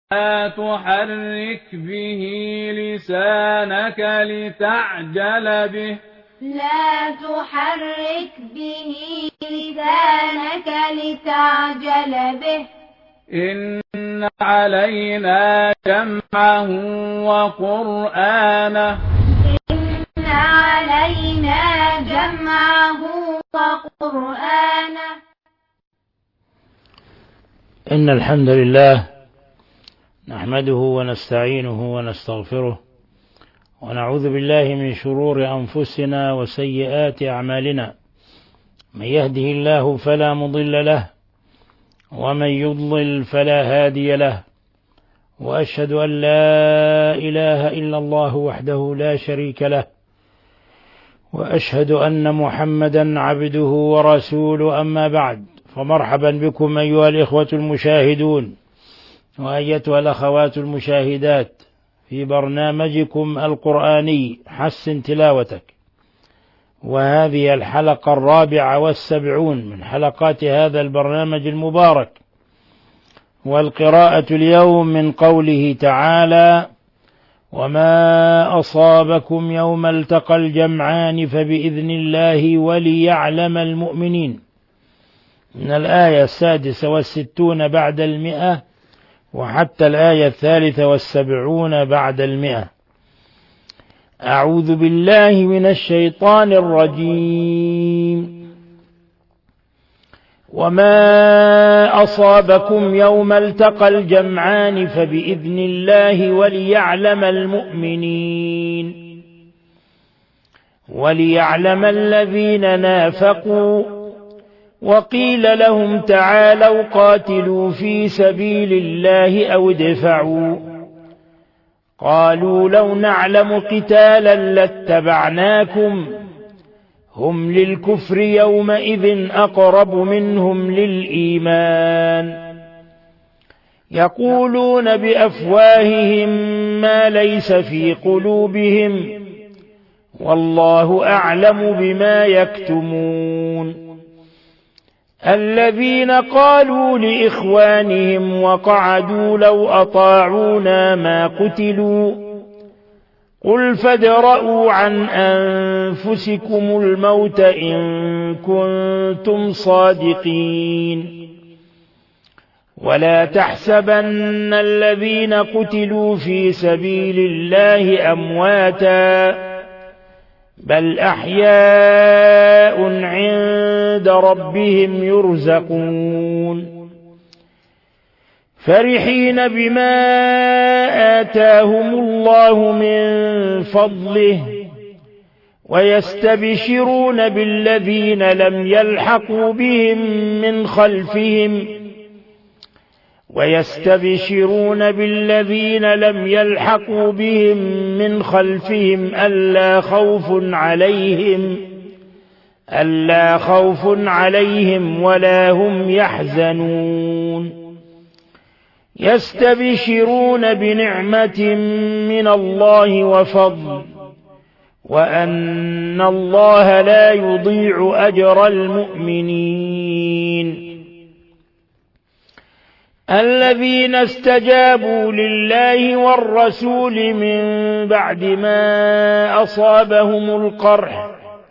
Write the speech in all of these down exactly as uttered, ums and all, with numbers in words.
لا تحرك به لسانك لتعجل به لا تحرك به لسانك لتعجل به إن علينا جمعه وقرآنه إن علينا جمعه وقرآنه إن الحمد لله نحمده ونستعينه ونستغفره ونعوذ بالله من شرور أنفسنا وسيئات أعمالنا. من يهده الله فلا مضل له ومن يضلل فلا هادي له، وأشهد أن لا إله إلا الله وحده لا شريك له، وأشهد أن محمدا عبده ورسوله. أما بعد، فمرحبا بكم أيها الإخوة المشاهدون وأيتها الأخوات المشاهدات في برنامجكم القرآني حسن تلاوتك، وهذه الحلقة الرابعة والسبعون من حلقات هذا البرنامج المبارك. والقراءة اليوم من قوله تعالى: وما أصابكم يوم التقى الجمعان فبإذن الله وليعلم المؤمنين، من الآية السادسة والستون بعد المئة وحتى الآية الثالثة والسبعون بعد المئة. أعوذ بالله من الشيطان الرجيم. وما أصابكم يوم التقى الجمعان فبإذن الله وليعلم المؤمنين وليعلم الذين نافقوا وقيل لهم تعالوا قاتلوا في سبيل الله أو ادفعوا قالوا لو نعلم قتالا لاتبعناكم هم للكفر يومئذ أقرب منهم للإيمان يقولون بأفواههم ما ليس في قلوبهم والله أعلم بما يكتمون. الذين قالوا لإخوانهم وقعدوا لو أطاعونا ما قتلوا قل فادرءوا عن أنفسكم الموت إن كنتم صادقين ولا تحسبن الذين قتلوا في سبيل الله أمواتا بل أحياء عند ربهم يرزقون فرحين بما آتاهم الله من فضله ويستبشرون بالذين لم يلحقوا بهم من خلفهم ويستبشرون بالذين لم يلحقوا بهم من خلفهم ألا خوف عليهم ألا خوف عليهم ولا هم يحزنون يستبشرون بنعمة من الله وفضل وأن الله لا يضيع أجر المؤمنين. الذين استجابوا لله والرسول من بعد ما أصابهم القرح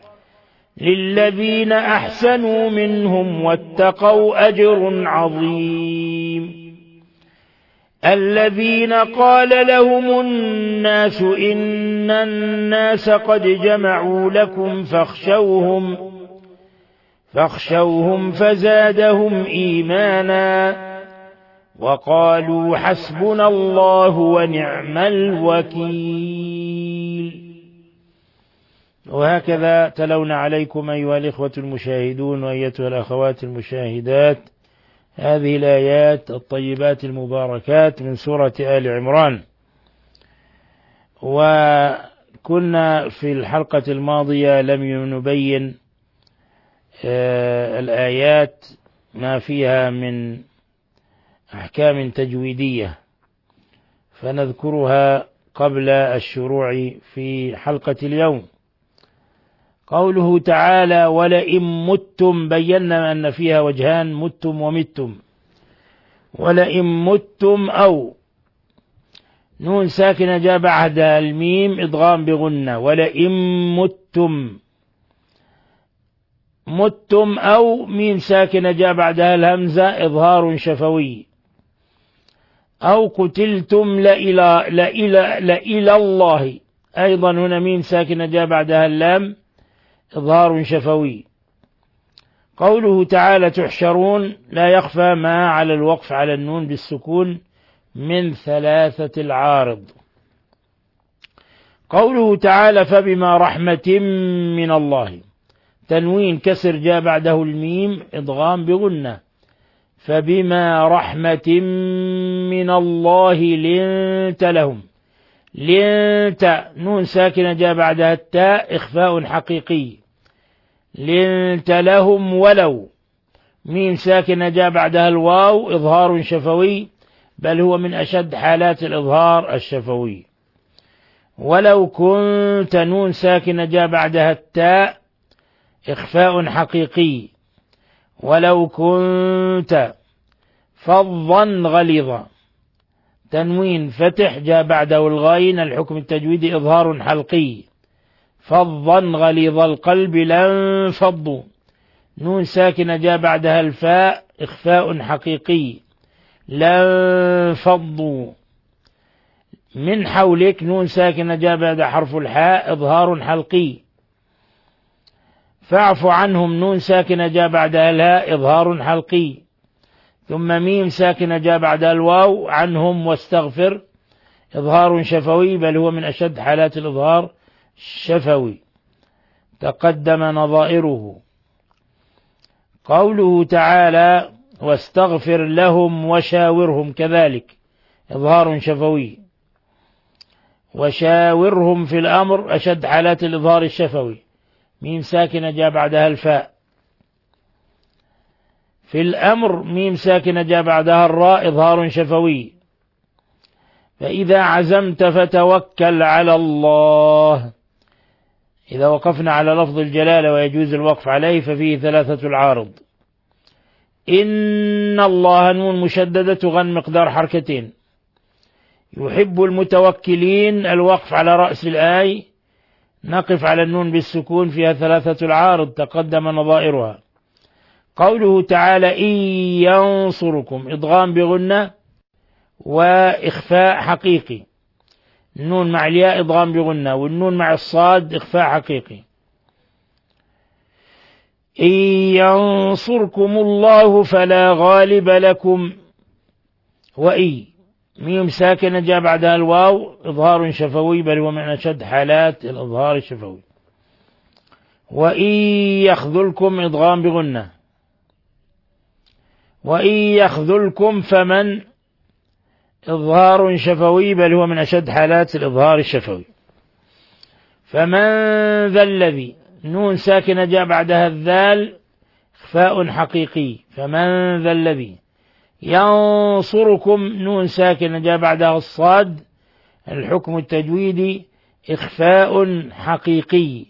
للذين أحسنوا منهم واتقوا أجر عظيم. الذين قال لهم الناس إن الناس قد جمعوا لكم فاخشوهم فاخشوهم فزادهم إيمانا وقالوا حسبنا الله ونعم الوكيل. وهكذا تلونا عليكم أيها الإخوة المشاهدون وأيتها الأخوات المشاهدات هذه الآيات الطيبات المباركات من سورة آل عمران. وكنا في الحلقة الماضية لم نبين الآيات ما فيها من أحكام تجويدية، فنذكرها قبل الشروع في حلقة اليوم. قوله تعالى: ولئن متم، بينا أن فيها وجهان، متم ومتم. ولئن متم أو نون ساكنة جاء بعدها الميم إدغام بغنة. ولئن متم، متم أو ميم ساكنة جاء بعدها الهمزة إظهار شفوي. أو قتلتم لإلى, لإلى, لإلى الله، أيضا هنا ميم ساكنة جاء بعدها اللام إظهار شفوي. قوله تعالى تحشرون لا يخفى ما على الوقف على النون بالسكون من ثلاثة العارض. قوله تعالى فبما رحمة من الله، تنوين كسر جاء بعده الميم إدغام بغنة. فبما رحمة من الله لنت لهم، لنت نون ساكنة جاء بعدها التاء إخفاء حقيقي. لنت لهم ولو، ميم ساكنة جاء بعدها الواو إظهار شفوي، بل هو من أشد حالات الإظهار الشفوي. ولو كنت نون ساكنة جاء بعدها التاء إخفاء حقيقي. ولو كنت فظا غليظا، تنوين فتح جاء بعده الغين الحكم التجويدي إظهار حلقي. فظا غليظ القلب لانفضوا، نون ساكنة جاء بعدها الفاء إخفاء حقيقي. لانفضوا. من حولك نون ساكنة جاء بعد حرف الحاء إظهار حلقي. فاعف عنهم نون ساكنة جاء بعدها الهاء إظهار حلقي. ثم ميم ساكنة جاء بعدها الواو عنهم واستغفر إظهار شفوي، بل هو من أشد حالات الإظهار الشفوي تقدم نظائره. قوله تعالى واستغفر لهم وشاورهم كذلك إظهار شفوي. وشاورهم في الأمر أشد حالات الإظهار الشفوي، ميم ساكنة جاء بعدها الفاء. في الأمر ميم ساكنة جاء بعدها الراء إظهار شفوي. فإذا عزمت فتوكل على الله، إذا وقفنا على لفظ الجلالة ويجوز الوقف عليه ففيه ثلاثة العارض. إن الله نون مشددة تغن مقدار حركتين. يحب المتوكلين الوقف على رأس الآية، نقف على النون بالسكون فيها ثلاثة العارض تقدم نظائرها. قوله تعالى إن ينصركم إدغام بغنة وإخفاء حقيقي. النون مع الياء إدغام بغنة، والنون مع الصاد إخفاء حقيقي. إن ينصركم الله فلا غالب لكم. وإي ميم ساكنة جاء بعدها الواو إظهار شفوي، بل هو من أشد حالات الإظهار الشفوي. وإن يخذلكم إدغام بغنة. وإن يخذلكم فمن إظهار شفوي، بل هو من أشد حالات الإظهار الشفوي. فمن ذا الذي نون ساكنة جاء بعدها الذال إخفاء حقيقي. فمن ذا الذي. ينصركم نون ساكنة جاء بعدها الصاد الحكم التجويدي إخفاء حقيقي.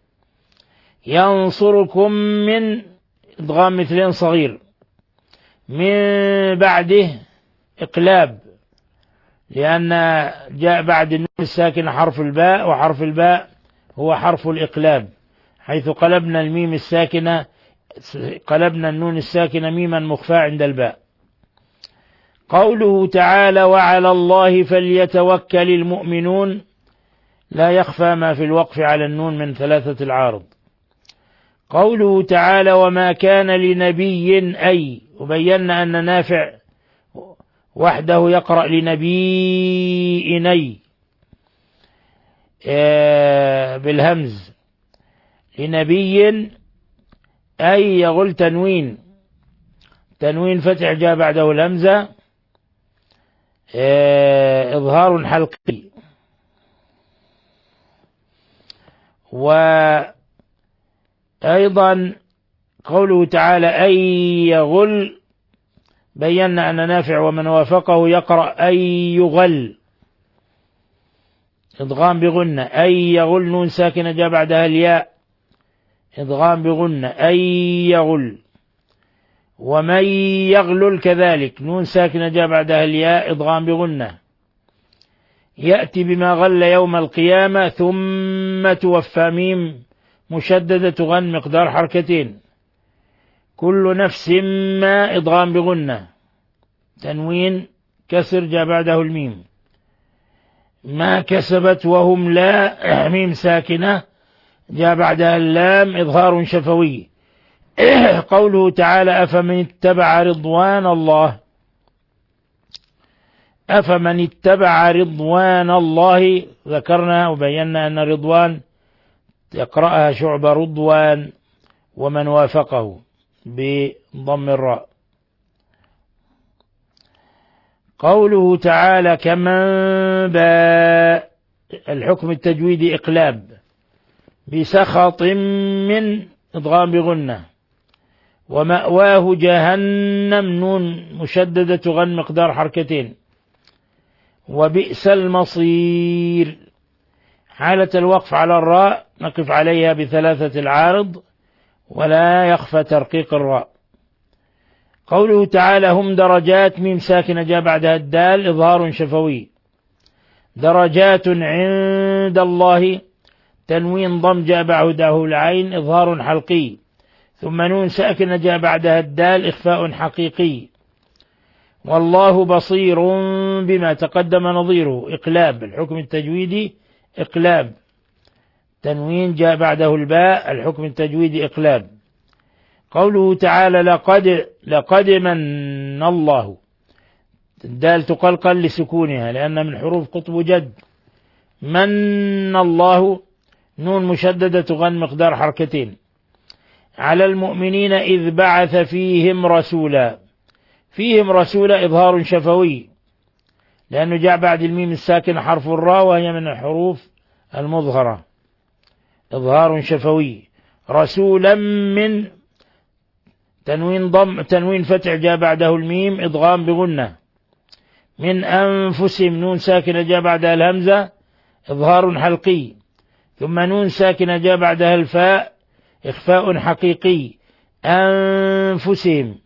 ينصركم من إدغام مثلين صغير، من بعده إقلاب، لأن جاء بعد النون الساكنة حرف الباء، وحرف الباء هو حرف الإقلاب، حيث قلبنا الميم الساكنة قلبنا النون الساكنة ميما مخفى عند الباء. قوله تعالى وعلى الله فليتوكل المؤمنون، لا يخفى ما في الوقف على النون من ثلاثة العارض. قوله تعالى وما كان لنبي أي، وبينا أن نافع وحده يقرأ لنبي بالهمز. لنبي أي يغل تنوين، تنوين فتح جاء بعده الهمزة إظهار حلقي. وأيضا قوله تعالى أي يغل، بينا أن نافع ومن وافقه يقرأ أي يغل إدغام بغنة. أي يغل نون ساكنة جاء بعدها الياء إدغام بغنة أي يغل. ومن يغلل كذلك نون ساكنة جاء بعدها الياء إدغام بغنة. يأتي بما غل يوم القيامة. ثم توفى ميم مشددة تغن مقدار حركتين. كل نفس ما إضغام بغنة، تنوين كسر جاء بعده الميم. ما كسبت وهم لا ميم ساكنة جاء بعدها اللام إظهار شفوي. قوله تعالى أفمن اتبع رضوان الله، أفمن اتبع رضوان الله، ذكرنا وبينا أن رضوان يقرأها شعبة رضوان ومن وافقه بضم الراء. قوله تعالى كمن باء، الحكم التجويدي إقلاب بسخط من إضغام بغنة. ومأواه جهنم نون مشددة تغن مقدار حركتين. وبئس المصير، حالة الوقف على الراء نقف عليها بثلاثة العارض ولا يخفى ترقيق الراء. قوله تعالى هم درجات ميم ساكنة جاء بعدها الدال إظهار شفوي. درجات عند الله، تنوين ضم جاء بعده العين إظهار حلقي. ثم نون ساكنة جاء بعدها الدال إخفاء حقيقي. والله بصير بما تقدم نظيره إقلاب، الحكم التجويدي إقلاب. تنوين جاء بعده الباء، الحكم التجويدي إقلاب. قوله تعالى لقد لقد من الله، الدال تقلقل لسكونها لأن من حروف قطب جد. من الله نون مشددة تغن مقدار حركتين. على المؤمنين إذ بعث فيهم رسولا، فيهم رسولا إظهار شفوي لأنه جاء بعد الميم الساكن حرف الراء وهي من الحروف المظهرة، إظهار شفوي. رسولا من تنوين ضم تنوين فتح جاء بعده الميم إضغام بغنة. من أنفسهم نون ساكنة جاء بعدها الهمزة إظهار حلقي. ثم نون ساكنة جاء بعدها الفاء إخفاء حقيقي. أنفسهم،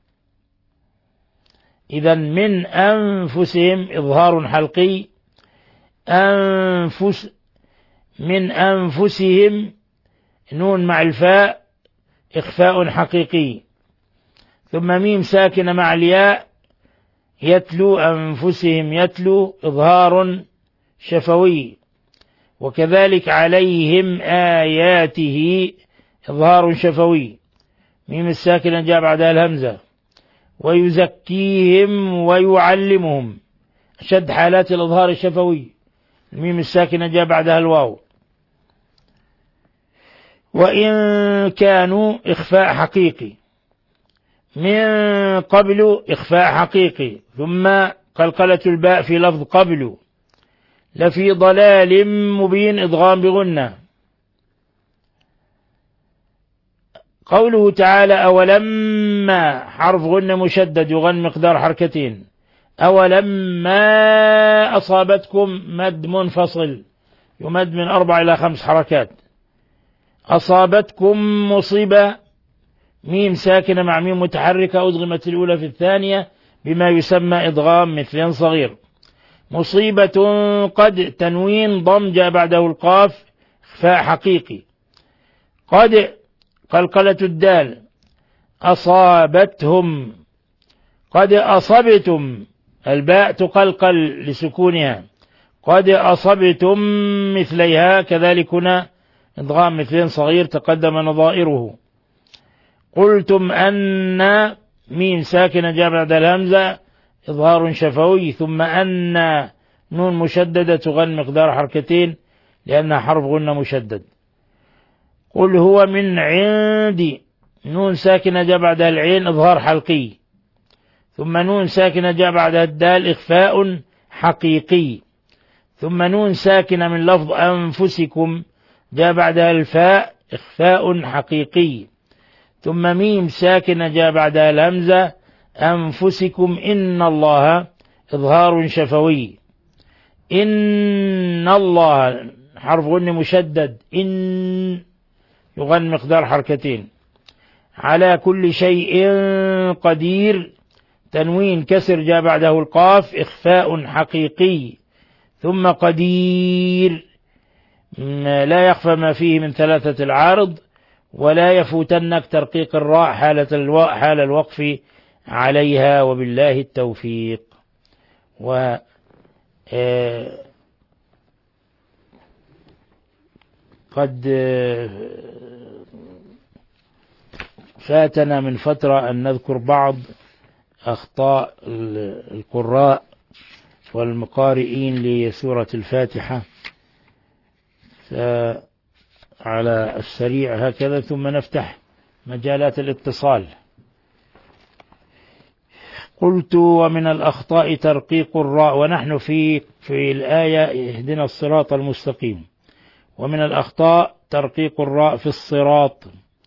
إذا من أنفسهم إظهار حلقي. أنفس من أنفسهم نون مع الفاء إخفاء حقيقي. ثم ميم ساكنة مع الياء يتلو أنفسهم يتلو إظهار شفوي. وكذلك عليهم آياته إظهار شفوي. ميم الساكنة جاء بعدها الهمزة. ويزكيهم ويعلمهم، أشد حالات الإظهار الشفوي، الميم الساكنة جاء بعدها الواو. وإن كانوا إخفاء حقيقي. من قبل إخفاء حقيقي. ثم قلقلة الباء في لفظ قبل. لفي ضلال مبين إضغام بغنة. قوله تعالى أولما حرف غنة مشدد يغن مقدار حركتين. أولما أصابتكم مد منفصل يمد من أربع إلى خمس حركات. أصابتكم مصيبة ميم ساكنة مع ميم متحركة أدغمت الأولى في الثانية بما يسمى إدغام مثل صغير. مصيبة قد تنوين ضم جاء بعده القاف إخفاء حقيقي. قد قلقلة الدال. أصابتهم قد أصبتم الباء تقلقل لسكونها. قد أصبتم مثليها كذلك هنا إدغام مثلين صغير تقدم نظائره. قلتم أن ميم ساكنة جاء بعد الهمزة إظهار شفوي. ثم أن نون مشددة تغن مقدار حركتين لأنها حرف غنة مشدد. قل هو من عندي نون ساكنة جاء بعدها العين إظهار حلقي. ثم نون ساكنة جاء بعدها الدال إخفاء حقيقي. ثم نون ساكنة من لفظ أنفسكم جاء بعدها الفاء إخفاء حقيقي. ثم ميم ساكنة جاء بعدها الهمزة أنفسكم إن الله إظهار شفوي. إن الله حرف غن مشدد إن يغن مقدار حركتين. على كل شيء قدير تنوين كسر جاء بعده القاف إخفاء حقيقي. ثم قدير لا يخفى ما فيه من ثلاثة العارض، ولا يفوتنك ترقيق الراء حالة الو... حال الوقف عليها، وبالله التوفيق. و قد فاتنا من فترة أن نذكر بعض أخطاء القراء والمقارئين لسورة الفاتحة على السريع هكذا، ثم نفتح مجالات الاتصال. قلت: ومن الأخطاء ترقيق الراء، ونحن في في الآية اهدنا الصراط المستقيم. ومن الأخطاء ترقيق الراء في الصراط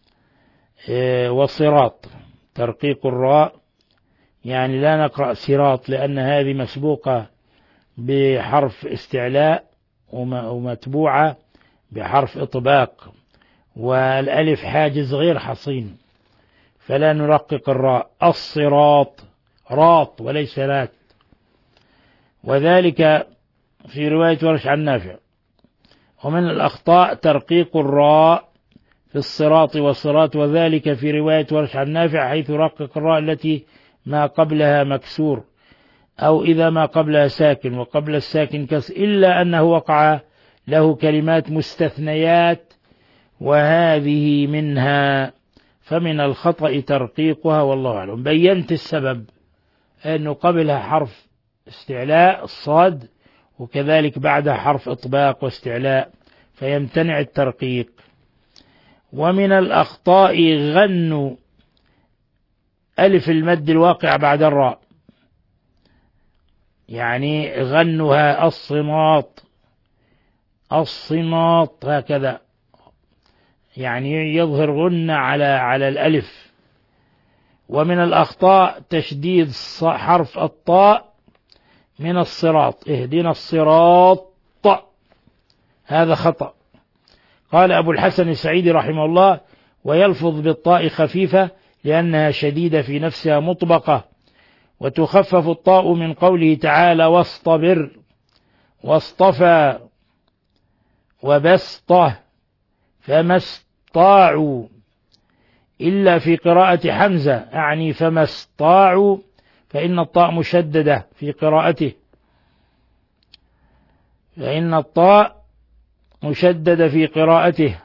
والصراط. ترقيق الراء يعني لا نقرأ صراط، لأن هذه مسبوقة بحرف استعلاء ومتبوعة بحرف إطباق، والألف حاجز غير حصين، فلا نرقق الراء. الصراط راط وليس رات، وذلك في رواية ورش عن نافع. ومن الأخطاء ترقيق الراء في الصراط والصراط، وذلك في رواية ورش عن نافع، حيث رقق الراء التي ما قبلها مكسور، أو إذا ما قبلها ساكن وقبل الساكن كسر، إلا أنه وقع له كلمات مستثنيات وهذه منها، فمن الخطأ ترقيقها والله أعلم. بينت السبب أنه قبلها حرف استعلاء الصاد، وكذلك بعدها حرف إطباق واستعلاء، فيمتنع الترقيق. ومن الأخطاء غن ألف المد الواقع بعد الراء، يعني غنها الصماط الصماط هكذا، يعني يظهر غنة على على الألف. ومن الأخطاء تشديد حرف الطاء من الصراط، اهدنا الصراط، هذا خطأ. قال أبو الحسن السعيدي رحمه الله: ويلفظ بالطاء خفيفة لأنها شديدة في نفسها مطبقة، وتخفف الطاء من قوله تعالى: واصطبر، واصطفى، وبسطه، فما استطاعوا، إلا في قراءة حمزة أعني فما استطاعوا، فإن الطاء مشددة في قراءته، فإن الطاء مشددة في قراءته،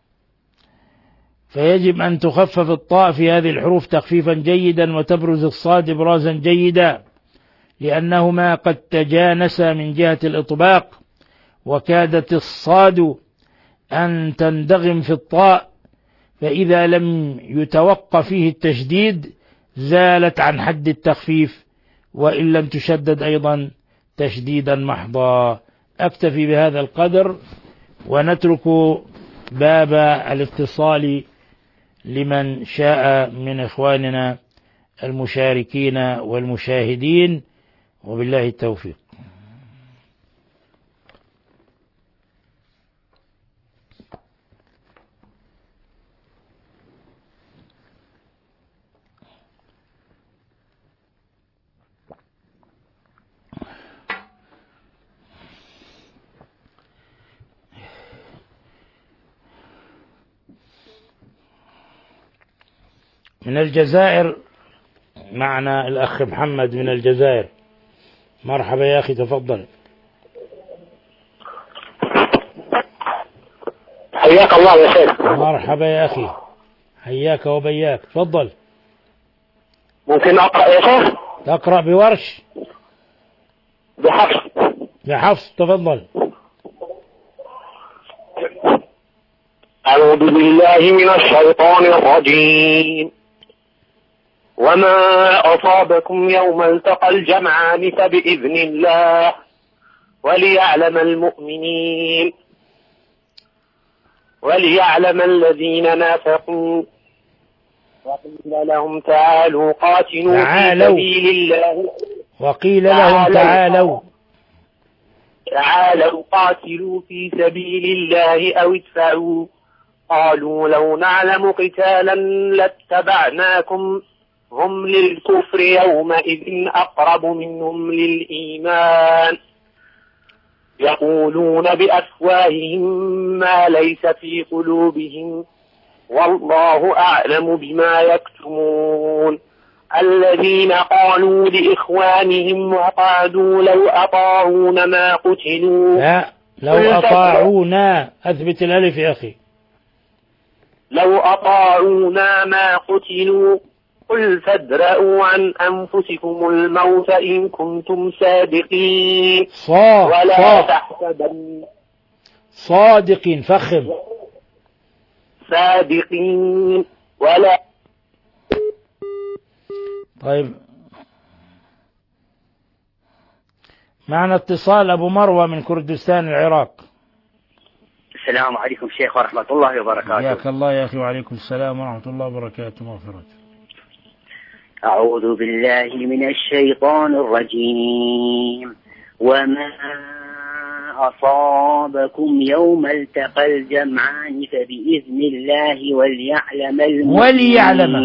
فيجب أن تخفف الطاء في هذه الحروف تخفيفا جيدا، وتبرز الصاد إبرازا جيدا، لأنهما قد تجانسا من جهة الإطباق، وكادت الصاد أن تندغم في الطاء، فإذا لم يتوقف فيه التشديد زالت عن حد التخفيف، وإن لم تشدد أيضا تشديدا محضا. أكتفي بهذا القدر، ونترك باب الاتصال لمن شاء من إخواننا المشاركين والمشاهدين، وبالله التوفيق. من الجزائر معنا الأخ محمد من الجزائر. مرحبا يا أخي، تفضل. حياك الله يا شيخ. مرحبا يا أخي، حياك وبياك، تفضل. ممكن أقرأ يا شيخ؟ تقرأ بورش؟ بحفص. بحفص، تفضل. أعوذ بالله من الشيطان الرجيم. وما أصابكم يوم التقى الجمعان فبإذن الله وليعلم المؤمنين وليعلم الذين نافقوا، وقيل لهم تعالوا قاتلوا تعالوا. في سبيل الله وقيل لهم تعالوا تعالوا قاتلوا في سبيل الله أو ادفعوا، قالوا لو نعلم قتالا لاتبعناكم، هم للكفر يومئذ أقرب منهم للإيمان، يقولون بأفواههم ما ليس في قلوبهم والله أعلم بما يكتمون. الذين قالوا لإخوانهم وقعدوا لو أطاعونا ما قتلوا. لا، لو أطاعونا، أثبت الألف يا أخي. لو أطاعونا ما قتلوا قل فادرءوا عن أنفسكم الموت إن كنتم صادقين. صا ولا صا تحسبن صادقين فخم صادقين ولا. طيب، معنا اتصال أبو مروة من كردستان العراق. السلام عليكم شيخ ورحمة الله وبركاته. حياك الله يا أخي، وعليكم السلام ورحمة الله وبركاته ومغفرته. أعوذ بالله من الشيطان الرجيم. وما أصابكم يوم التقى الجمعان فبإذن الله وليعلم وليعلم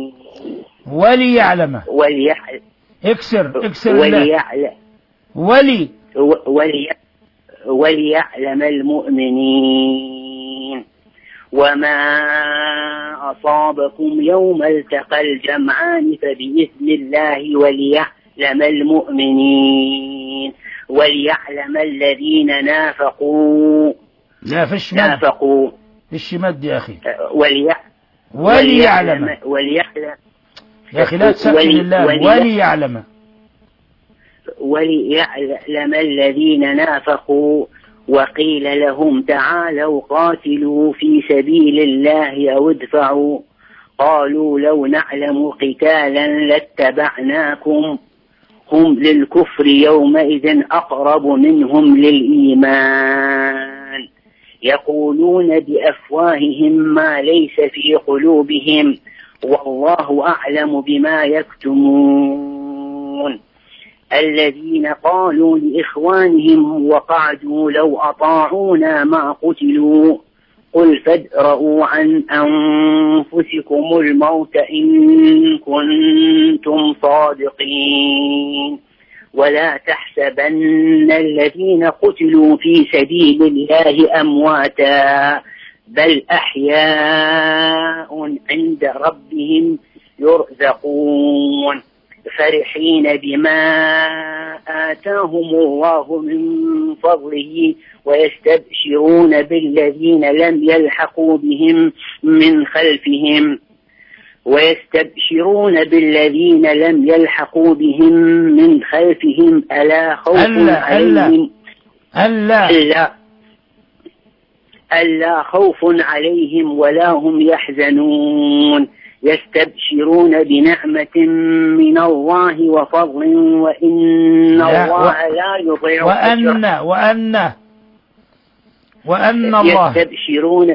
وليعلم وليعلم اكسر اكسر وليعلم ولي ولي وليعلم المؤمنين. وما أصابكم يوم التقى الجمعان فبإذن الله وليعلم المؤمنين وليعلم الذين نافقوا. لا فيش مد، نافقوا فيش مد يا أخي. وليع وليعلم وليعلم يا أخي، لا تسكن الله. وليعلم وليعلم الذين نافقوا. وقيل لهم تعالوا قاتلوا في سبيل الله أو ادفعوا قالوا لو نعلم قتالا لاتبعناكم هم للكفر يومئذ أقرب منهم للإيمان يقولون بأفواههم ما ليس في قلوبهم والله أعلم بما يكتمون. الذين قالوا لإخوانهم وقعدوا لو أطاعونا ما قتلوا قل فادرءوا عن أنفسكم الموت إن كنتم صادقين ولا تحسبن الذين قتلوا في سبيل الله أمواتا بل أحياء عند ربهم يرزقون فرحين بما آتاهم الله من فضله ويستبشرون بالذين لم يلحقوا بهم من خلفهم ويستبشرون بالذين لم يلحقوا بهم من خلفهم ألا خوف ألا عليهم ألا ألا ألا خوف عليهم ولا هم يحزنون يستبشرون بنعمة من الله وفضل وإن الله لا يضيع وأن وأن وأن الله يستبشرون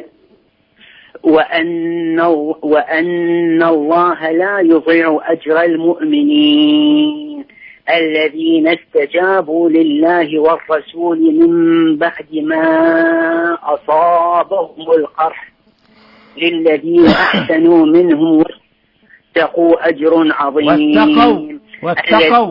وأن وأن الله لا يضيع أجر المؤمنين الذين استجابوا لله والرسول من بعد ما أصابهم القرح للذين أحسنوا منهم واتقوا أجر عظيم واتقوا واتقوا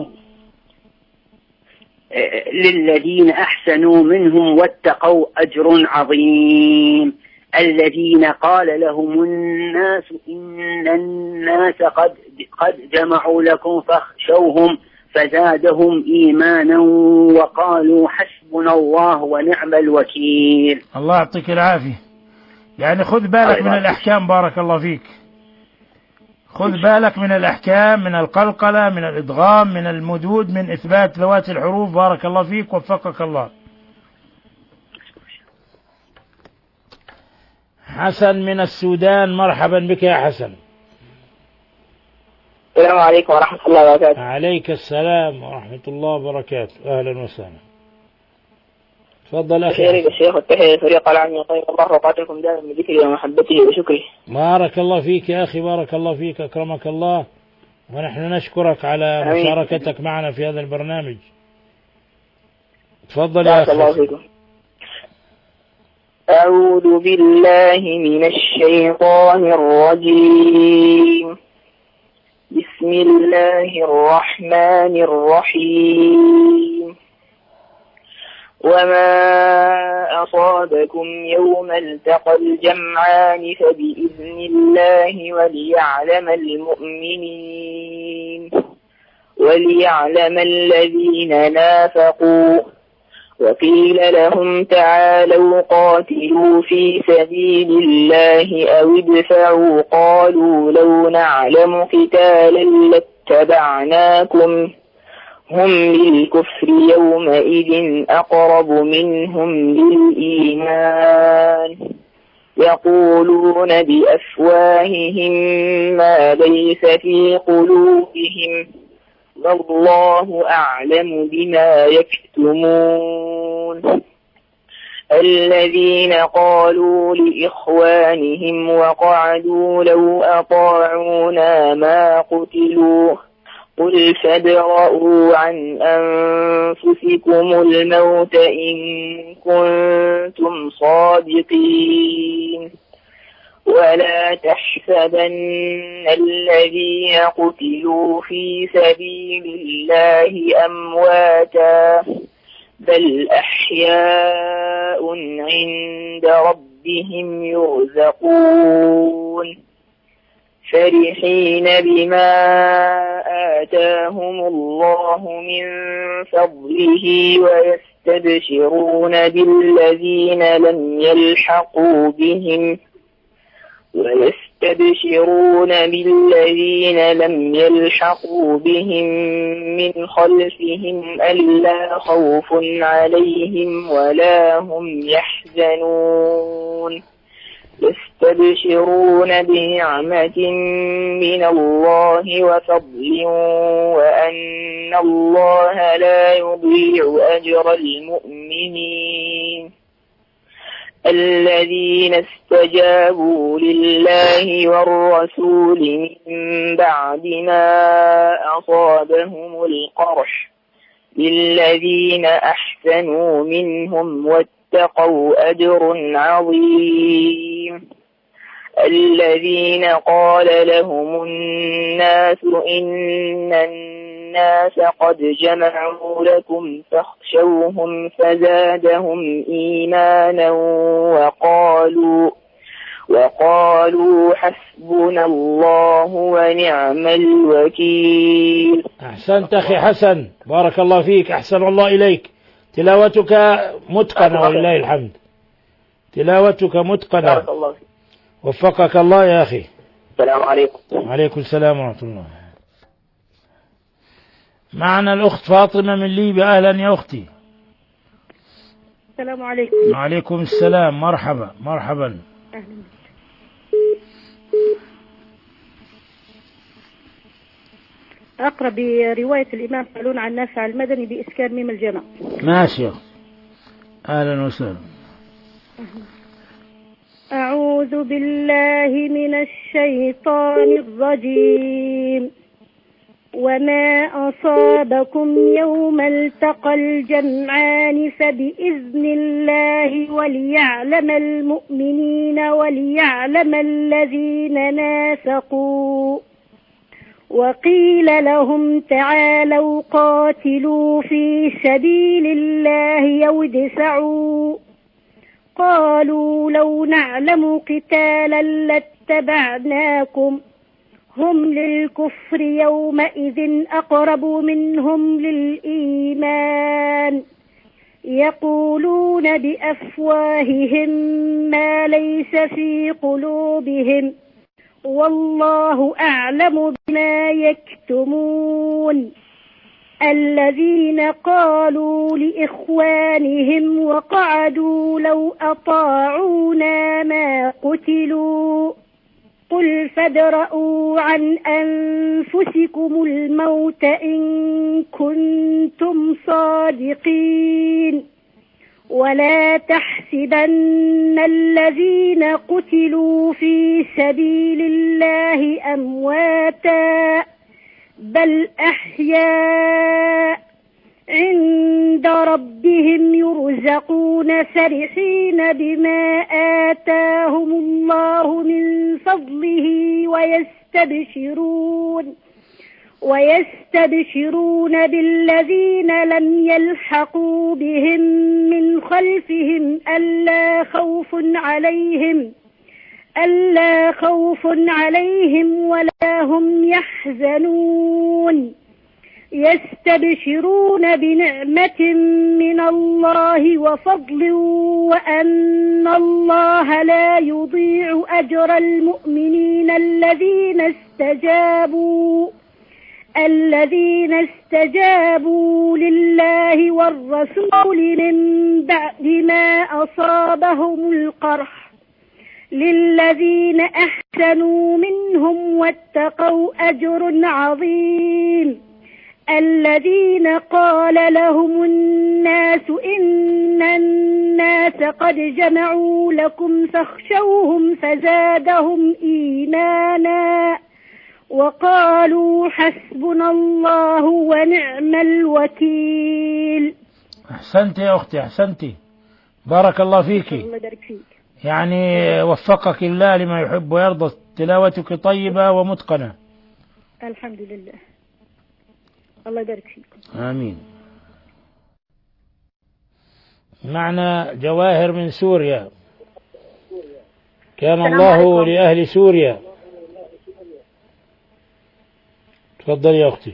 للذين أحسنوا منهم واتقوا أجر عظيم الذين قال لهم الناس إن الناس قد قد جمعوا لكم فاخشوهم فزادهم إيمانا وقالوا حسبنا الله ونعم الوكيل. الله يعطيك العافية. يعني خذ بالك من الأحكام، بارك الله فيك. خذ بالك من الأحكام، من القلقلة، من الإدغام، من المدود، من إثبات ذوات الحروف، بارك الله فيك وفقك الله. حسن من السودان، مرحبا بك يا حسن. السلام عليكم ورحمة الله وبركاته. عليك السلام ورحمة الله وبركاته، أهلا وسهلا. تفضل أخي. خيرك يا شيخ، والتحية فريق العام طيب الله وقاتلكم دائما بذكري ومحبتي وشكري. بارك الله فيك يا أخي، بارك الله فيك، أكرمك الله، ونحن نشكرك على مشاركتك معنا في هذا البرنامج. تفضل يا أخي. الله فيكم. أعوذ بالله من الشيطان الرجيم. بسم الله الرحمن الرحيم. وما أصابكم يوم التقى الجمعان فبإذن الله وليعلم المؤمنين وليعلم الذين نافقوا. وقيل لهم تعالوا قاتلوا في سبيل الله أو ادفعوا قالوا لو نعلم قتالا لاتبعناكم هم للكفر يومئذ أقرب منهم للإيمان يقولون بأفواههم ما ليس في قلوبهم والله أعلم بما يكتمون. الذين قالوا لإخوانهم وقعدوا لو أطاعونا ما قتلوا قل فادرءوا عن أنفسكم الموت إن كنتم صادقين ولا تحسبن الذين قتلوا في سبيل الله أمواتا بل أحياء عند ربهم يرزقون فرحين بما آتاهم الله من فضله ويستبشرون بالذين لم يلحقوا بهم ويستبشرون بالذين لم يلحقوا بهم من خلفهم ألا خوف عليهم ولا هم يحزنون يستبشرون بنعمة من الله وفضل وأن الله لا يضيع أجر المؤمنين. الذين استجابوا لله والرسول من بعد ما أصابهم القرح للذين أحسنوا منهم واتقوا أجر عظيم. الذين قال لهم الناس إن الناس قد جمعوا لكم فاخشوهم فزادهم إيمانا وقالوا وقالوا حسبنا الله ونعم الوكيل. أحسنت أخي حسن، بارك الله فيك، أحسن الله إليك. تلاوتك متقنة ولله الحمد، تلاوتك متقنة، وفقك الله يا أخي. السلام عليكم. وعليكم السلام ورحمة الله. معنا الأخت فاطمة من ليبيا. أهلا يا أختي. السلام عليكم. وعليكم السلام. مرحبا مرحبا. أهلا. أقرأ برواية الإمام سألون عن نافع المدني بإسكان ميم الجمع. ماشي. أهلا وسهلا. أعوذ بالله من الشيطان الرجيم. وما أصابكم يوم التقى الجمعان فبإذن الله وليعلم المؤمنين وليعلم الذين نافقوا. وقيل لهم تعالوا قاتلوا في سبيل الله أو ادفعوا قالوا لو نعلم قتالا لاتبعناكم هم للكفر يومئذ أقرب منهم للإيمان يقولون بأفواههم ما ليس في قلوبهم والله أعلم بما يكتمون. الذين قالوا لإخوانهم وقعدوا لو أطاعونا ما قتلوا قل فادرءوا عن أنفسكم الموت إن كنتم صادقين ولا تحسبن الذين قتلوا في سبيل الله أمواتا بل أحياء عند ربهم يرزقون فرحين بما آتاهم الله من فضله ويستبشرون ويستبشرون بالذين لم يلحقوا بهم من خلفهم ألا خوف عليهم ألا خوف عليهم ولا هم يحزنون يستبشرون بنعمة من الله وفضل وأن الله لا يضيع أجر المؤمنين الذين استجابوا الذين استجابوا لله والرسول من بعد ما أصابهم القرح للذين أحسنوا منهم واتقوا أجر عظيم الذين قال لهم الناس إن الناس قد جمعوا لكم فاخشوهم فزادهم إيمانا وقالوا حسبنا الله ونعم الوكيل. أحسنت يا أختي أحسنتي، بارك الله فيك. الله يبارك فيك. يعني وفقك الله لما يحب ويرضى، تلاوتك طيبة ومتقنة. الحمد لله، الله يبارك فيكم. آمين. معنا جواهر من سوريا. كان الله لأهل سوريا. تفضل يا أختي.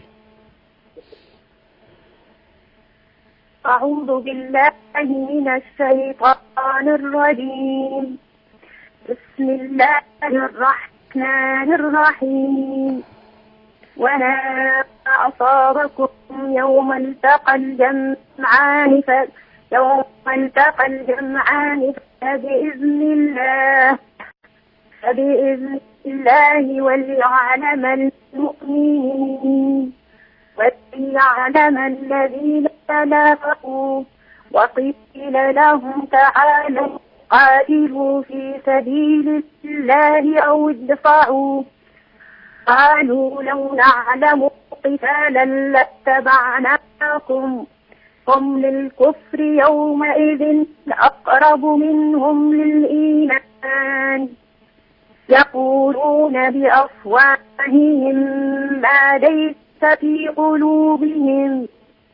أعوذ بالله من الشيطان الرجيم. بسم الله الرحمن الرحيم. وما أصابكم يوم التقى الجمعان ف... يوم التقى الجمعان فبإذن الله فبإذن الله وليعلم المؤمنين وليعلم الذين نافقوا وقيل لهم تعالوا قاتلوا في سبيل الله أو ادفعوا قالوا لو نعلم قتالا لاتبعناكم هم للكفر يومئذ أقرب منهم للإيمان يقولون بأفواههم ما ليس في قلوبهم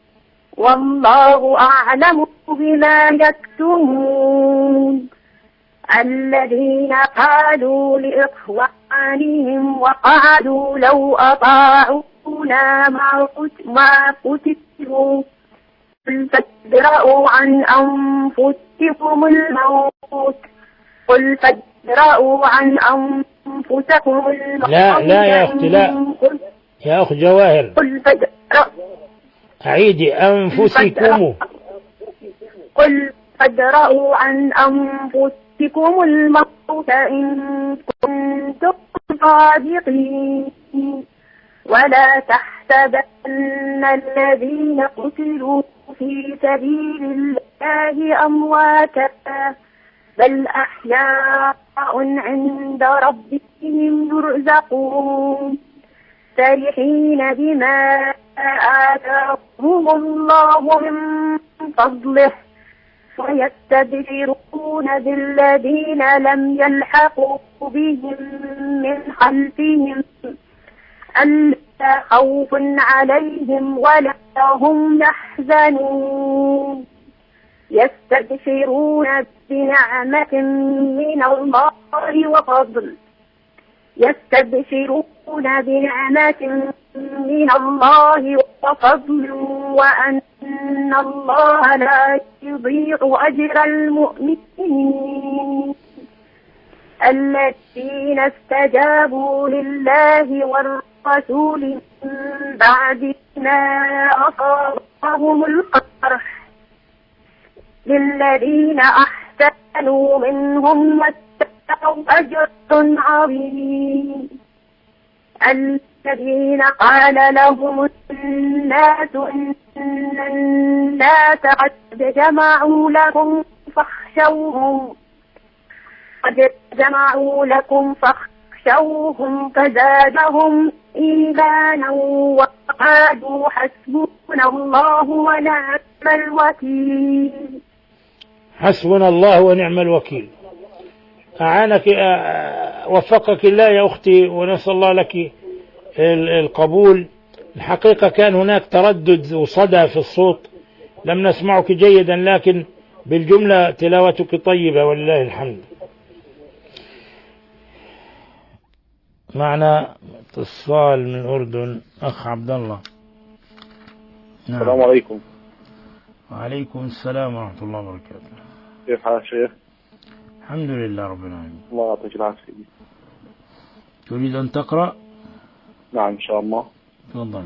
والله أعلم بما يكتمون الذين قالوا لإخوانهم وقعدوا لو أطاعونا ما قتلوا قل فادرءوا عن أنفسكم الموت قل فادرءوا عن أنفسكم الموت. لا لا يا أختي لا يا أخت جواهر. قل فادرءوا أعيدي أنفسكم. قل فادرءوا عن أنفسكم الموت إن كنتم صادقين ولا تحسبن الذين قتلوا في سبيل الله أمواتا بل أحياء عند ربهم يرزقون فرحين بما آتاهم الله من فضله ويستبشرون بالذين لم يلحقوا بهم من خلفهم ألا خوف عليهم ولا هم يحزنون يستبشرون بنعمة من الله وفضل يستبشرون بنعمة من الله وفضل وأن الله لا يضيع أجر المؤمنين الذين استجابوا لله والرسول من بعد ما أصابهم القرح للذين أحسنوا منهم واتقوا أجر عظيم الذين قال لهم الناس إن الناس قد جمعوا لكم فاخشوهم قد جمعوا لكم فاخشوهم فزادهم إيمانا وقالوا حسبنا الله ونعم الوكيل. حسبنا الله ونعم الوكيل. أعانك وفقك الله يا أختي ونسأل الله لك القبول. الحقيقة كان هناك تردد وصدى في الصوت لم نسمعك جيدا، لكن بالجملة تلاوتك طيبة ولله الحمد. معنا اتصال من الأردن، أخ عبد الله. نعم. السلام عليكم. وعليكم السلام ورحمة الله وبركاته. كيف حالك شيخ؟ الحمد لله رب العالمين. الله يعطيك العافية. تريد أن تقرأ؟ نعم إن شاء الله. تفضل.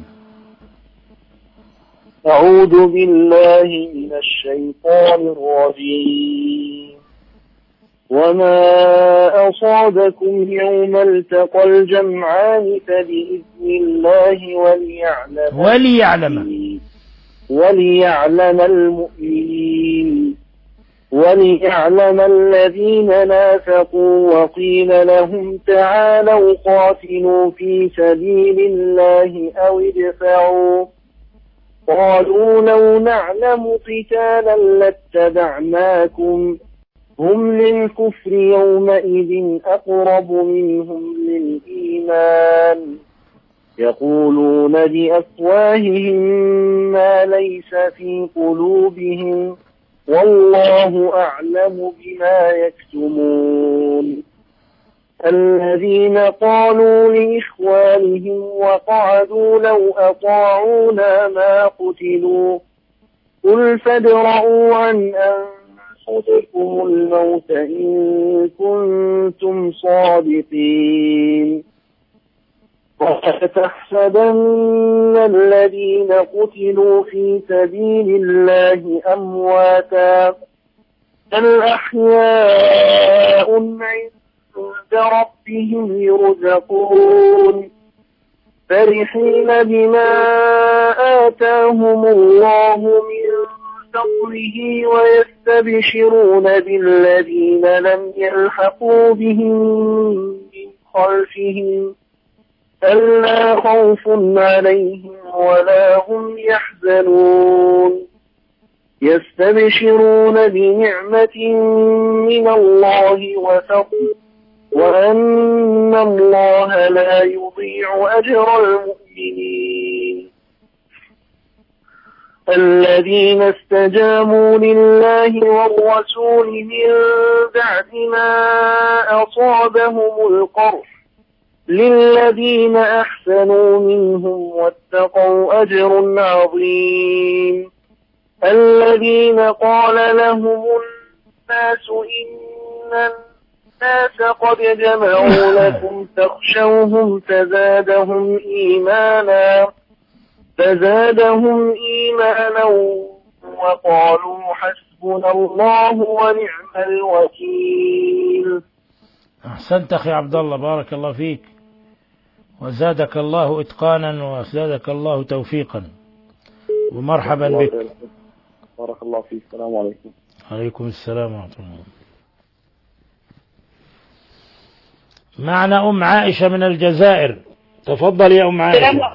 أعوذ بالله من الشيطان الرجيم. وما أصابكم يوم التقى الجمعان فبإذن الله وليعلم وليعلم وليعلم المؤمنين وليعلم الذين نافقوا وقيل لهم تعالوا قاتلوا في سبيل الله أو ادفعوا قالوا لو نعلم قتالا لاتبعناكم هم للكفر يومئذ أقرب منهم للإيمان يقولون بأفواههم ما ليس في قلوبهم والله أعلم بما يكتمون. الذين قالوا لإخوانهم وقعدوا لو أطاعونا ما قتلوا قل فادرءوا عن أنفسكم الموت إن كنتم صادقين. ولا تحسبن الذين قتلوا في سبيل الله أمواتا بل أحياء عند ربهم يرزقون فرحين بما آتاهم الله من فضله ويستبشرون بالذين لم يلحقوا بهم من خلفهم ألا خوف عليهم ولا هم يحزنون يستبشرون بنعمة من الله وفضل وأن الله لا يضيع أجر المؤمنين. الذين استجابوا لله والرسول من بعد ما أصابهم القرح للذين أحسنوا منهم واتقوا أجر عظيم. الذين قال لهم الناس إن الناس قد جمعوا لكم فاخشوهم فزادهم إيمانا فزادهم إيمانا وقالوا حسبنا الله ونعم الوكيل. أحسنت أخي عبد الله، بارك الله فيك وزادك الله إتقانا وزادك الله توفيقا ومرحبا بك. بارك الله فيك. السلام عليكم. عليكم السلام ورحمة الله. معنا أم عائشة من الجزائر، تفضل يا أم عائشة.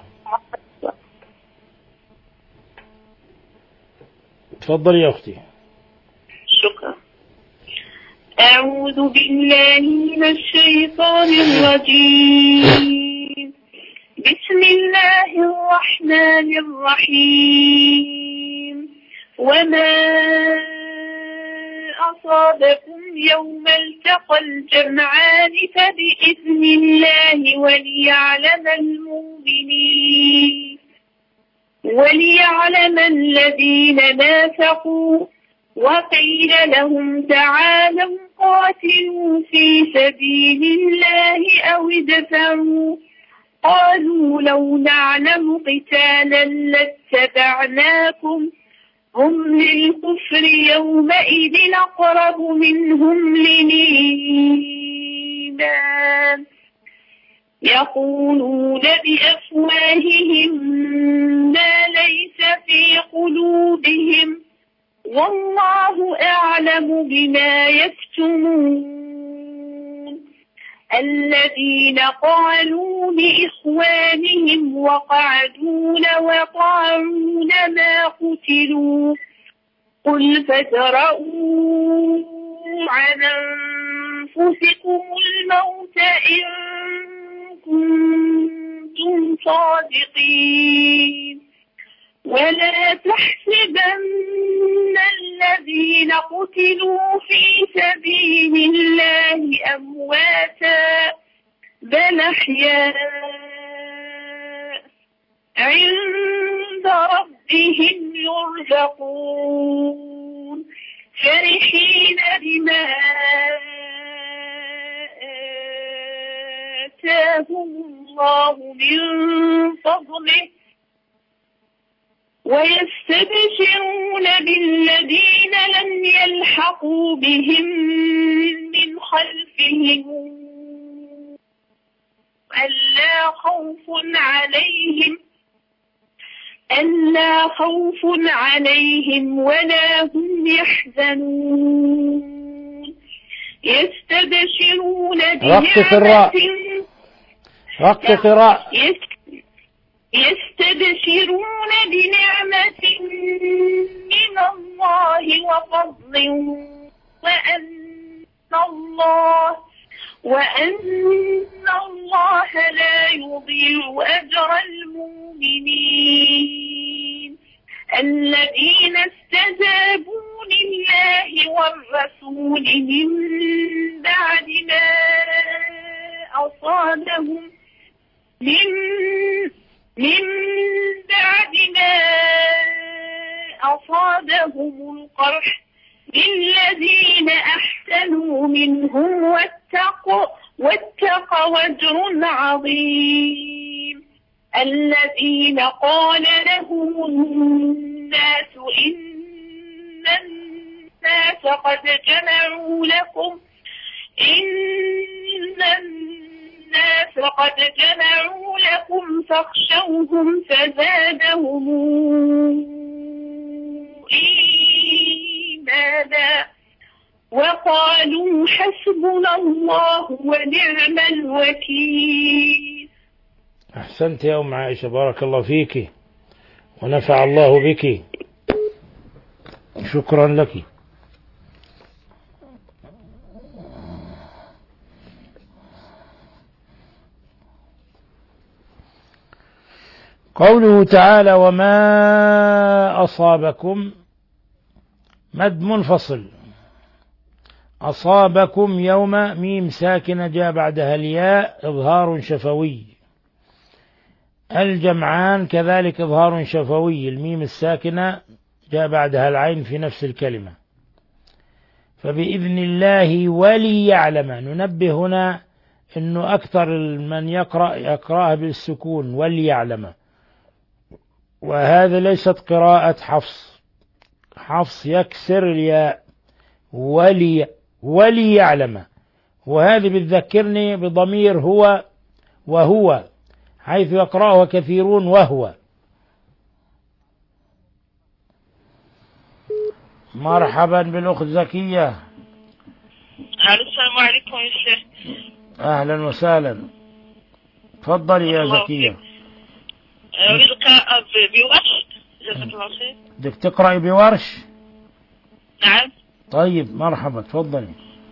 تفضل يا أختي. شكرا. أعوذ بالله من الشيطان الرجيم. بسم الله الرحمن الرحيم. وما أصابكم يوم التقى الجمعان فبإذن الله وليعلم المؤمنين وليعلم الذين نافقوا وقيل لهم تعالوا قاتلوا في سبيل الله أو ادفعوا قالوا لو نعلم قتالا لاتبعناكم هم للكفر يومئذ أقرب منهم للإيمان يقولون بأفواههم ما ليس في قلوبهم والله أعلم بما يكتمون. الذين قالوا لإخوانهم وقعدوا لو أطاعونا ما قتلوا قل فادرءوا عن أنفسكم الموت إن كنتم صادقين ولا تحسبن الذين قتلوا في سبيل الله أمواتا بل أحياء عند ربهم يرزقون فرحين بما آتاهم الله من فضله ويستبشرون بالذين لم يلحقوا بهم من خلفهم ألا خوف عليهم ألا خوف عليهم ولا هم يحزنون يستبشرون بنعمة رقق قراءة يستبشرون بنعمة من الله وفضل وأن الله وأن الله لا يضيع أجر المؤمنين الذين استجابوا لله والرسول من بعد ما أصابهم من من بعد ما أصابهم القرح للذين أحسنوا منهم واتقوا واتقوا أجر عظيم الذين قال لهم الناس إن الناس قد جمعوا لكم إن الناس قد جمعوا لكم فاخشوهم فزادهم إيمانا وقالوا حسبنا الله ونعم الوكيل. أحسنت يا أم عائشة، بارك الله فيك ونفع الله بك، شكرا لك. قوله تعالى وما أصابكم مد منفصل، أصابكم يوم ميم ساكنة جاء بعدها الياء إظهار شفوي، الجمعان كذلك إظهار شفوي، الميم الساكنة جاء بعدها العين في نفس الكلمة. فبإذن الله وليعلم، ننبه هنا أنه أكثر من يقرأ يقرأها بالسكون وليعلم، وهذا ليست قراءة حفص، حفص يكسر الياء ولي وليعلم، وهذه بتذكرني بضمير هو وهو حيث يقرأه كثيرون وهو. مرحبا بالأخت زكية. السلام عليكم يا شيخ. أهلا وسهلا، تفضلي يا زكية. أريد القراءة بورش، جزاك الله خير. بدك تقرأي بورش؟ نعم. طيب مرحبا، تفضلي.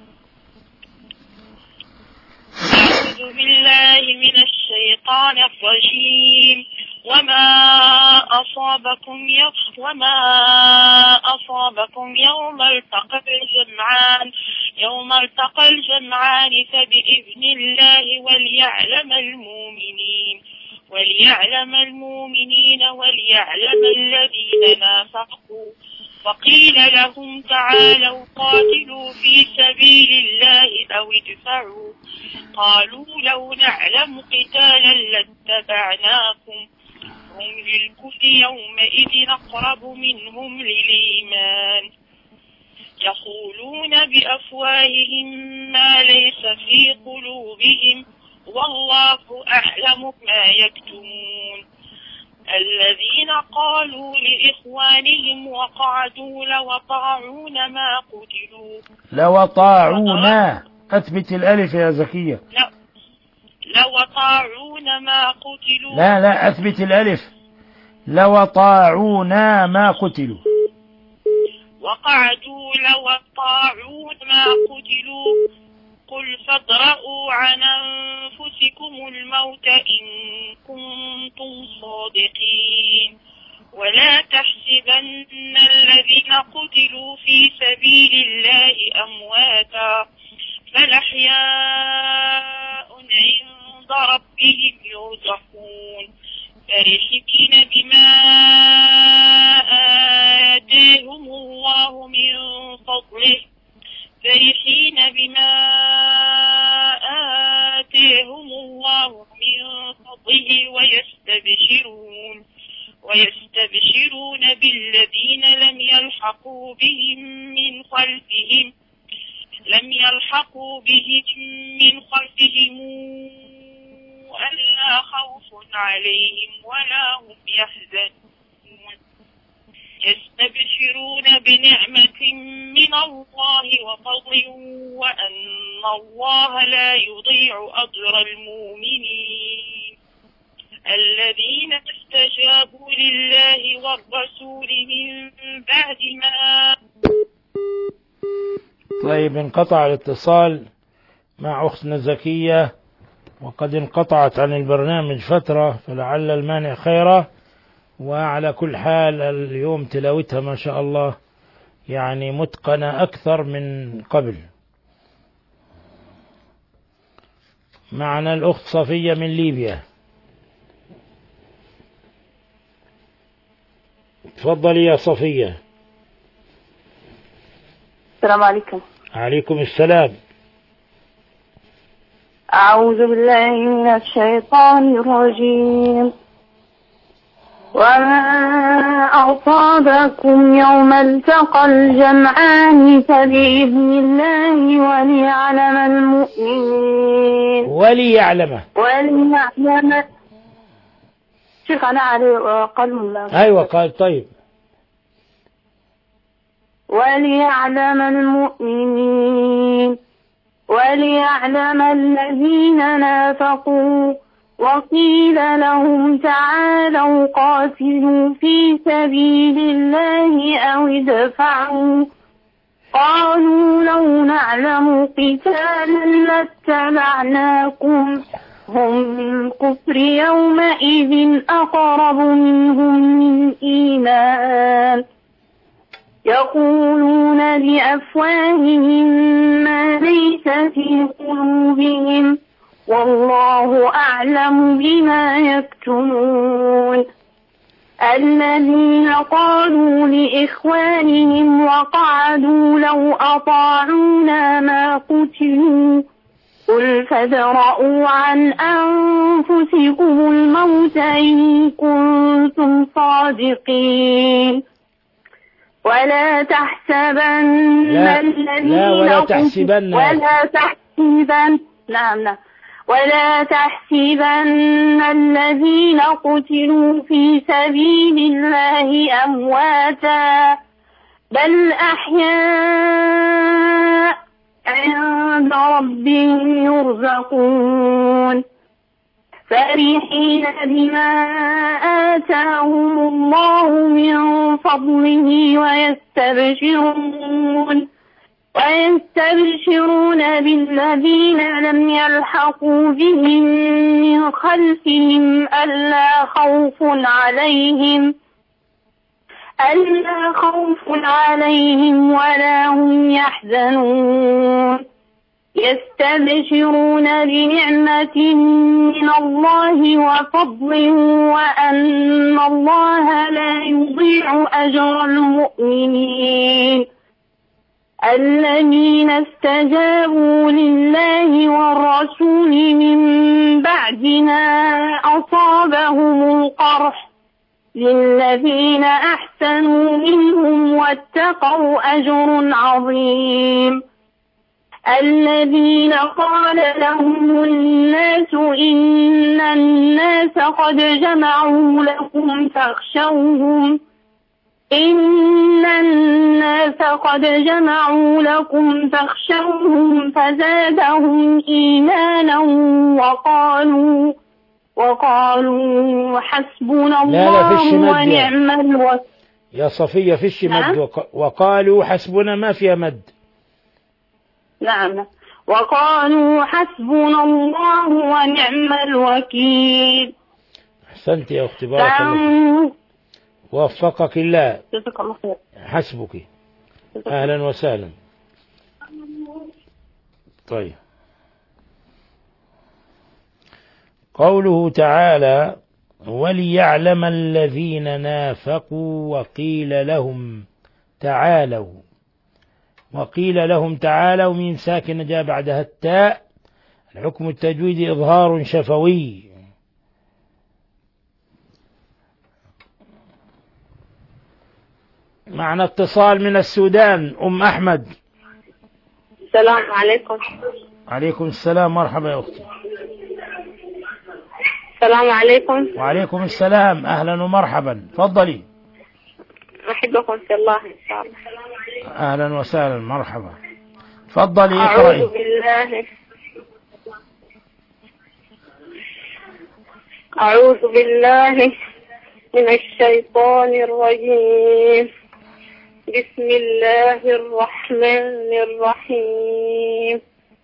أعوذ بالله من الشيطان الرجيم. وما أصابكم يوم وما أصابكم يوم التقى الجمعان يوم التقى الجمعان فبإذن الله وليعلم المؤمنين وليعلم المؤمنين وليعلم الذين نافقوا. وقيل لهم تعالوا قاتلوا في سبيل الله أو ادفعوا قالوا لو نعلم قتالا لاتبعناكم هم للكفر يومئذ أقرب منهم للإيمان يقولون بأفواههم ما ليس في قلوبهم والله أعلم ما يكتمون. الذين قالوا لإخوانهم وقعدوا لو طاعون ما قتلوا لو طاعونا، أثبت الألف يا زكية. لا لو طاعون ما قتلوا لا لا أثبت الألف، لو طاعونا ما قتلوا. وقعدوا لو طاعون ما قتلوا قل فادرءوا عن أنفسكم الموت إن كنتم صادقين ولا تحسبن الذين قتلوا في سبيل الله أمواتا بل أحياء عند ربهم يرزقون فرحين بما آتاهم الله من فضله فرحين بما آتاهم الله من فضله ويستبشرون ويستبشرون بالذين لم يلحقوا بهم من خلفهم لم يلحقوا بهم من خلفهم ألا خوف عليهم ولا هم يحزنون يستبشرون بنعمة من الله وفضل وأن الله لا يضيع أجر المؤمنين الذين استجابوا لله والرسول من بعد ما. طيب، انقطع الاتصال مع أختنا زكية وقد انقطعت عن البرنامج فترة، فلعل المانع خيرا. وعلى كل حال اليوم تلاوتها ما شاء الله يعني متقنة أكثر من قبل. معنا الأخت صفية من ليبيا. تفضلي يا صفية. السلام عليكم. عليكم السلام. أعوذ بالله من الشيطان الرجيم. وما أصابكم يوم التقى الجمعان فبإذن الله وليعلم المؤمنين. وليعلم وليعلم شيخ أنا عليه قلم الله. أيوة قال. طيب. وليعلم المؤمنين وليعلم الذين نافقوا وقيل لهم تعالوا قاتلوا في سبيل الله أو ادفعوا قالوا لو نعلم قتالا لاتبعناكم هم من كفر يومئذ أقرب منهم من إيمان يقولون بأفواههم ما ليس في قلوبهم والله أعلم بما يكتمون الذين قالوا لإخوانهم وقعدوا لو أطاعونا ما قتلوا قل فادرءوا عن أنفسكم الموت إن كنتم صادقين ولا تحسبن لا الذين لا ولا تحسبن ولا تحسبن نعم نعم ولا تحسبن الذين قتلوا في سبيل الله أمواتا بل أحياء عند ربهم يرزقون فرحين بما آتاهم الله من فضله ويستبشرون ويستبشرون بالذين لم يلحقوا بهم من خلفهم ألا خوف عليهم ألا خوف عليهم ولا هم يحزنون يستبشرون بنعمة من الله وفضل وأن الله لا يضيع أجر المؤمنين الذين استجابوا لله والرسول من بعد ما أصابهم القرح للذين أحسنوا منهم واتقوا أجر عظيم الذين قال لهم الناس إن الناس قد جمعوا لكم فاخشوهم إن الناس قد جمعوا لكم فاخشوهم فزادهم إيمانا وقالوا وقالوا حسبنا الله ونعم الوكيل. يا صفية فيش مد وقالوا حسبنا ما فيها مد. نعم وقالوا حسبنا الله ونعم الوكيل. أحسنت يا أختي بارك الله. وفقك الله. جزاك الله خير. حسبك. أهلا وسهلا. طيب، قوله تعالى وليعلم الذين نافقوا وقيل لهم تعالوا. وقيل لهم تعالوا من ساكن جاء بعدها التاء. الحكم التجويدي إظهار شفوي. معنا اتصال من السودان. أم أحمد. السلام عليكم. عليكم السلام. مرحبا يا أختي. السلام عليكم. وعليكم السلام. أهلا ومرحبا. تفضلي. أحبكم في الله إن شاء الله. أهلا وسهلا. مرحبا. تفضلي اقرأي. أعوذ اقرأي. بالله أعوذ بالله من الشيطان الرجيم. بسم الله الرحمن الرحيم.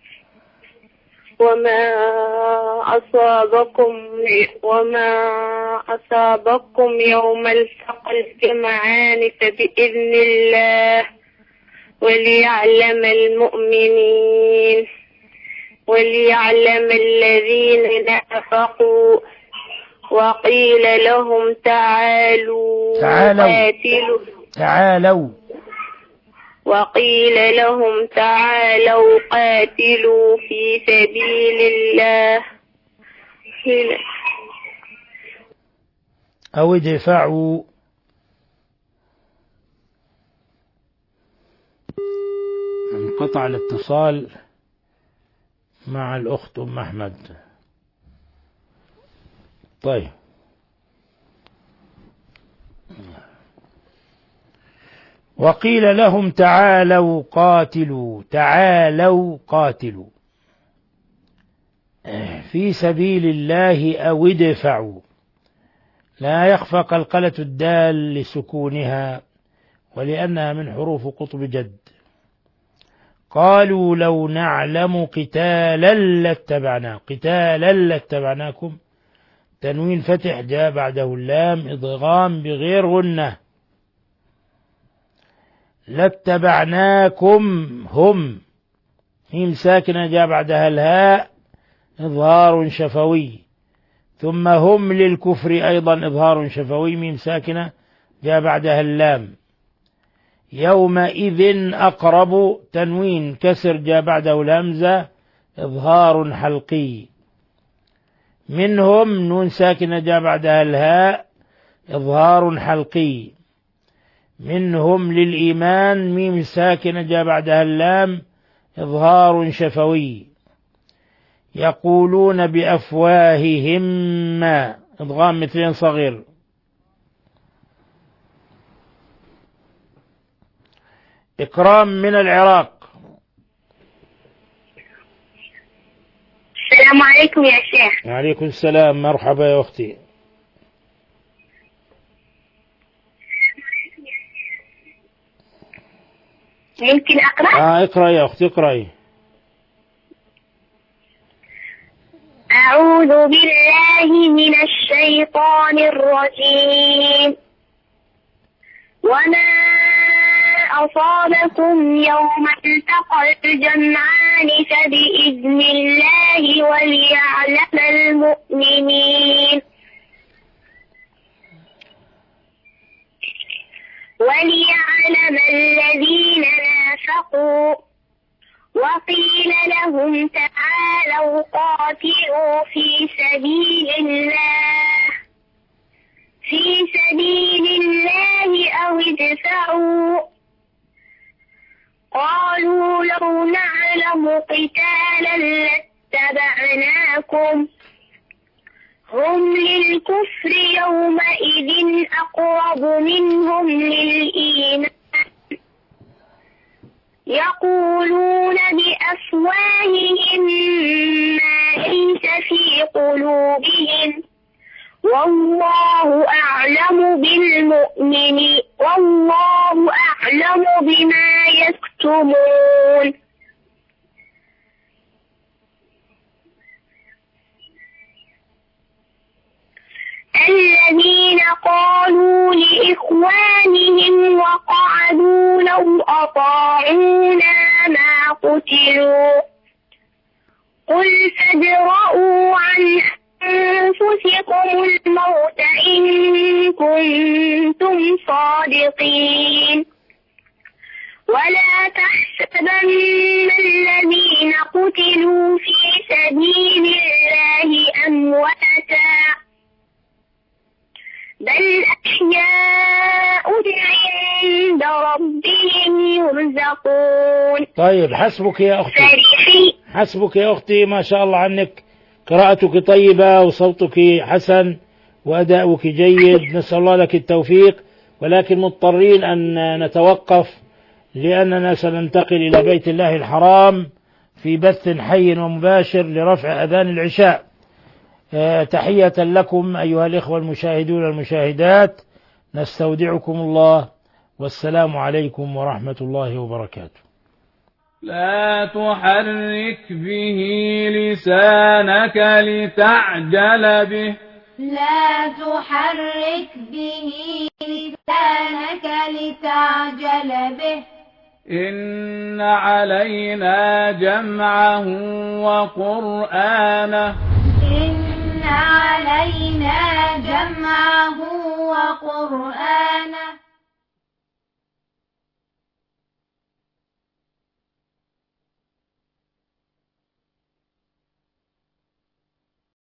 وما أصابكم وما أصابكم يوم التقى الجمعان فبإذن الله وليعلم المؤمنين وليعلم الذين نافقوا وقيل لهم تعالوا تعالوا قاتلوا تعالوا وقيل لهم تعالوا قاتلوا في سبيل الله أو ادفعوا. انقطع الاتصال مع الأخت أم أحمد. طيب، وقيل لهم تعالوا قاتلوا. تعالوا قاتلوا في سبيل الله أو ادفعوا. لا يخفى قلقلة الدال لسكونها ولأنها من حروف قطب جد. قالوا لو نعلم قتالا لاتبعنا. قتالا لاتبعناكم. تنوين فتح جاء بعده اللام إضغام بغير غنة. لاتبعناكم هم. ميم ساكنة جاء بعدها الهاء إظهار شفوي. ثم هم للكفر أيضا إظهار شفوي. ميم ساكنة جاء بعدها اللام. يومئذ أقرب. تنوين كسر جاء بعده الهمزة إظهار حلقي. منهم نون ساكنة جاء بعدها الهاء إظهار حلقي. منهم للإيمان. ميم ساكنة جاء بعدها اللام إظهار شفوي. يقولون بأفواههم ما. إضغام مثلين صغير. إكرام من العراق. السلام عليكم يا شيخ. وعليكم السلام. مرحبا يا أختي. ممكن أقرأ؟ آه اقرأ يا أختي اقرأي. أعوذ بالله من الشيطان الرجيم. وما أصابكم يوم التقى الجمعان فبإذن الله وليعلم المؤمنين وليعلم الذين نافقوا وقيل لهم تعالوا قاتلوا في سبيل الله في سبيل الله أو ادفعوا. قالوا لو نعلم قتالا لاتبعناكم هم للكفر يومئذ أقرب منهم للإيمان يقولون بأفواههم ما ليس في قلوبهم والله أعلم بالمؤمنين والله أعلم بما يكتمون. الذين قالوا لإخوانهم وقعدوا لو أطاعونا ما قتلوا قل فادرءوا عن أنفسكم الموت إن كنتم صادقين ولا تحسبن الذين قتلوا في سبيل الله أمواتا بل أحياء عند ربهم يرزقون. طيب حسبك يا أختي، فرحي حسبك يا أختي، ما شاء الله عنك، قراءتك طيبة وصوتك حسن وأداؤك جيد، نسأل الله لك التوفيق، ولكن مضطرين أن نتوقف لأننا سننتقل إلى بيت الله الحرام في بث حي ومباشر لرفع أذان العشاء. أه تحية لكم أيها الإخوة المشاهدون والمشاهدات، نستودعكم الله والسلام عليكم ورحمة الله وبركاته. لا تحرك به لسانك لتعجل به لا تحرك به لسانك لتعجل به إن علينا جمعه وقرآنه إن علينا جمعه وقرآنه